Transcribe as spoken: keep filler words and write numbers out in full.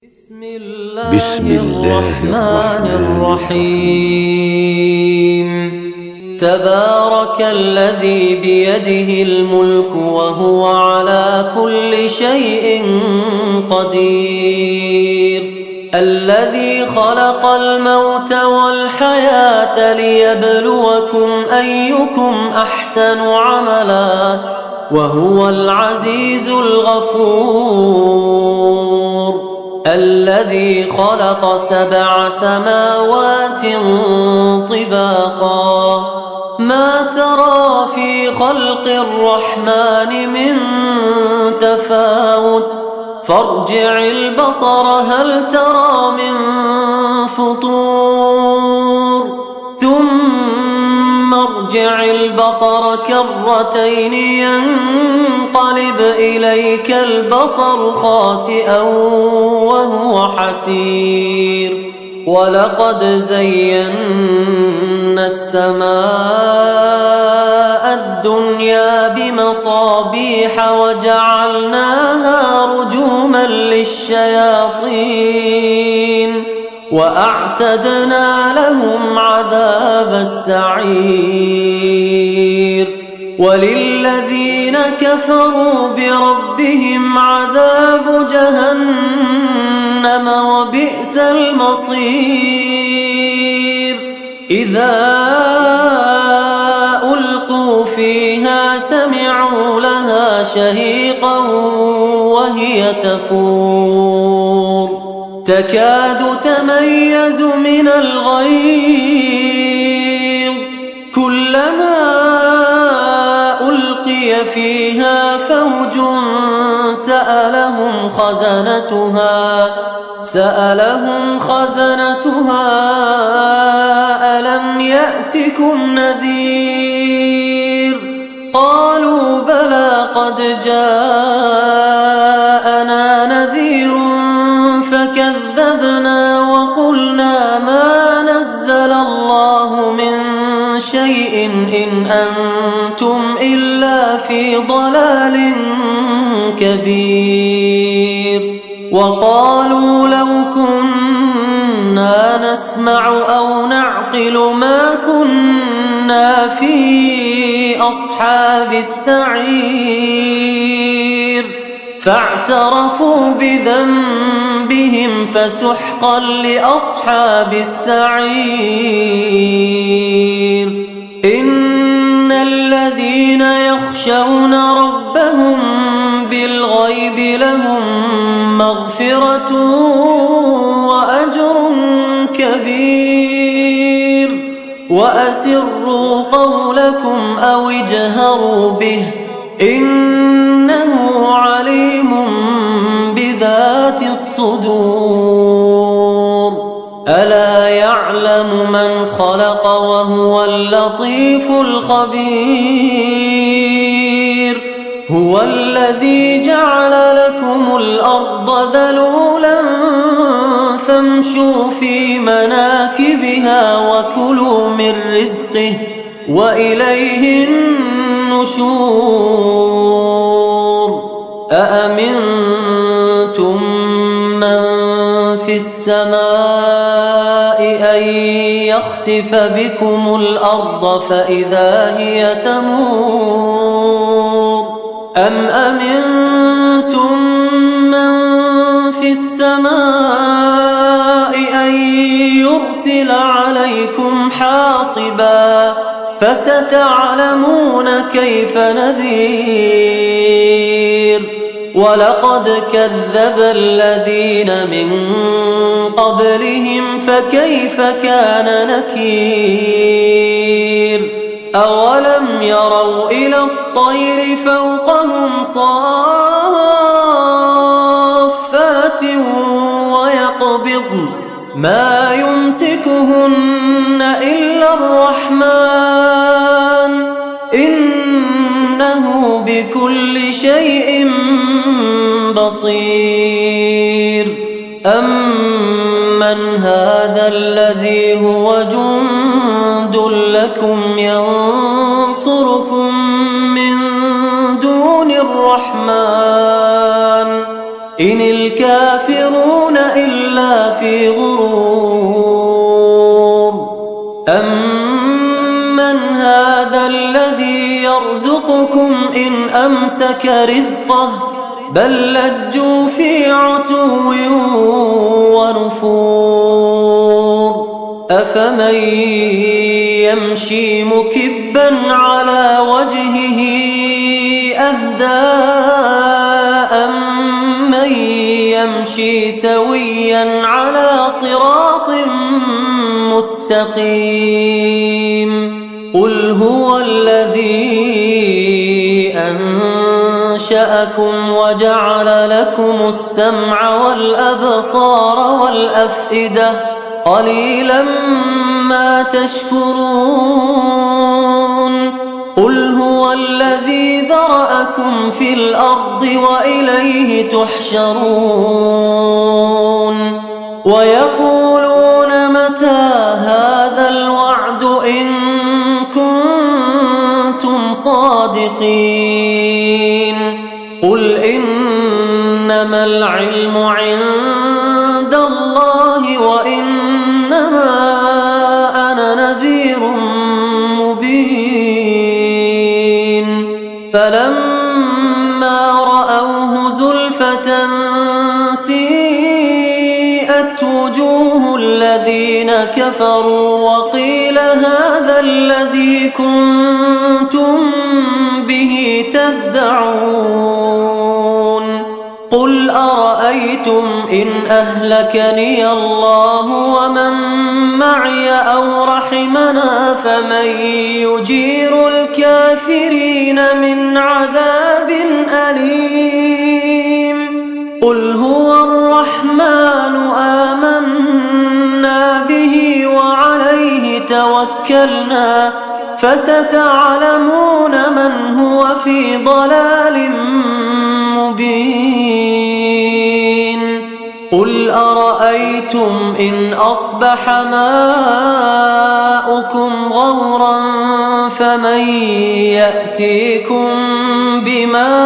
بسم الله الرحمن الرحيم. تبارك الذي بيده الملك وهو على كل شيء قدير. الذي خلق الموت والحياة ليبلوكم أيكم أحسن عملا وهو العزيز الغفور. الذي خلق سبع سماوات طباقا ما ترى في خلق الرحمن من تفاوت فارجع البصر هل ترى من فطور ثم ارجع البصر كرتين ينقلب إليك البصر خاسئا وهو حسير. ولقد زينا السماء الدنيا بمصابيح وجعلناها رجوما للشياطين وأعتدنا لهم عذاب السعير. وللذين كفروا بربهم عذاب جهنم وبئس المصير. إذا ألقوا فيها سمعوا لها شهيقا وهي تفور تكاد تميز من الغيظ كلما ألقي فيها فوج سألهم خزنتها سألهم خزنتها ألم يأتكم نذير قالوا بلى قد جاءنا نذير فكذبنا وقلنا ما نزل الله من شيء إن أنتم إلا في ضلال كبير. وقالوا لو كنا نسمع أو نعقل ما كنا في أصحاب السعير فاعترفوا بذنبهم فسحقا لأصحاب السعير. إن الذين يخشون ربهم بالغيب لهم مغفرة وأجر كبير. وأسروا قولكم أو اجهروا به إنه عليم بذات الصدور. ألا يعلم من خلق وهو اللطيف الخبير. هو الذي جعل لكم الأرض ذلولا فامشوا في مناكبها وكلوا من رزقه وإليه النشور. أأمنتم من في السماء أن يخسف بكم الأرض فإذا هي تمور أم أمنتم من في السماء أن يرسل عليكم حاصبا فستعلمون كيف نذير. ولقد كذب الذين من قبلهم فكيف كان نكير. أولم يروا إلى الطير فوقهم صافات ويقبضن ما يمسكهن إلا الرحمن إنه بكل شيء بصير. أمن هذا الذي هو جند لكم ينصركم من دون الرحمن إن الكافرون في غرور أمن هذا الذي يرزقكم إن أمسك رزقه بل لجوا في عتو ونفور أفمن يمشي مكبا على وجهه أهدى أمن يمشي سويا على صراط مستقيم قل هو الذي أنشأكم وجعل لكم السمع والأبصار والأفئدة قليلا ما تشكرون قل هو الذي ذرأكم في الأرض وإليه تحشرون ويقولون متى هذا الوعد إن كنتم صادقين قل إنما العلم عند الله وإنما أنا نذير مبين فلما رأوه زلفة سيئت وجوه الذين كفروا وقيل هذا الذي كنتم به تدعون قل أرأيتم إن أهلكني الله ومن معي أو رحمنا فمن يجير الكافرين من عذاب أليم قل هو الرحمن آمنا به وعليه توكلنا فستعلمون من هو في ضلال مبين قل أرأيتم إن أصبح ماؤكم غورا فمن يأتيكم بماء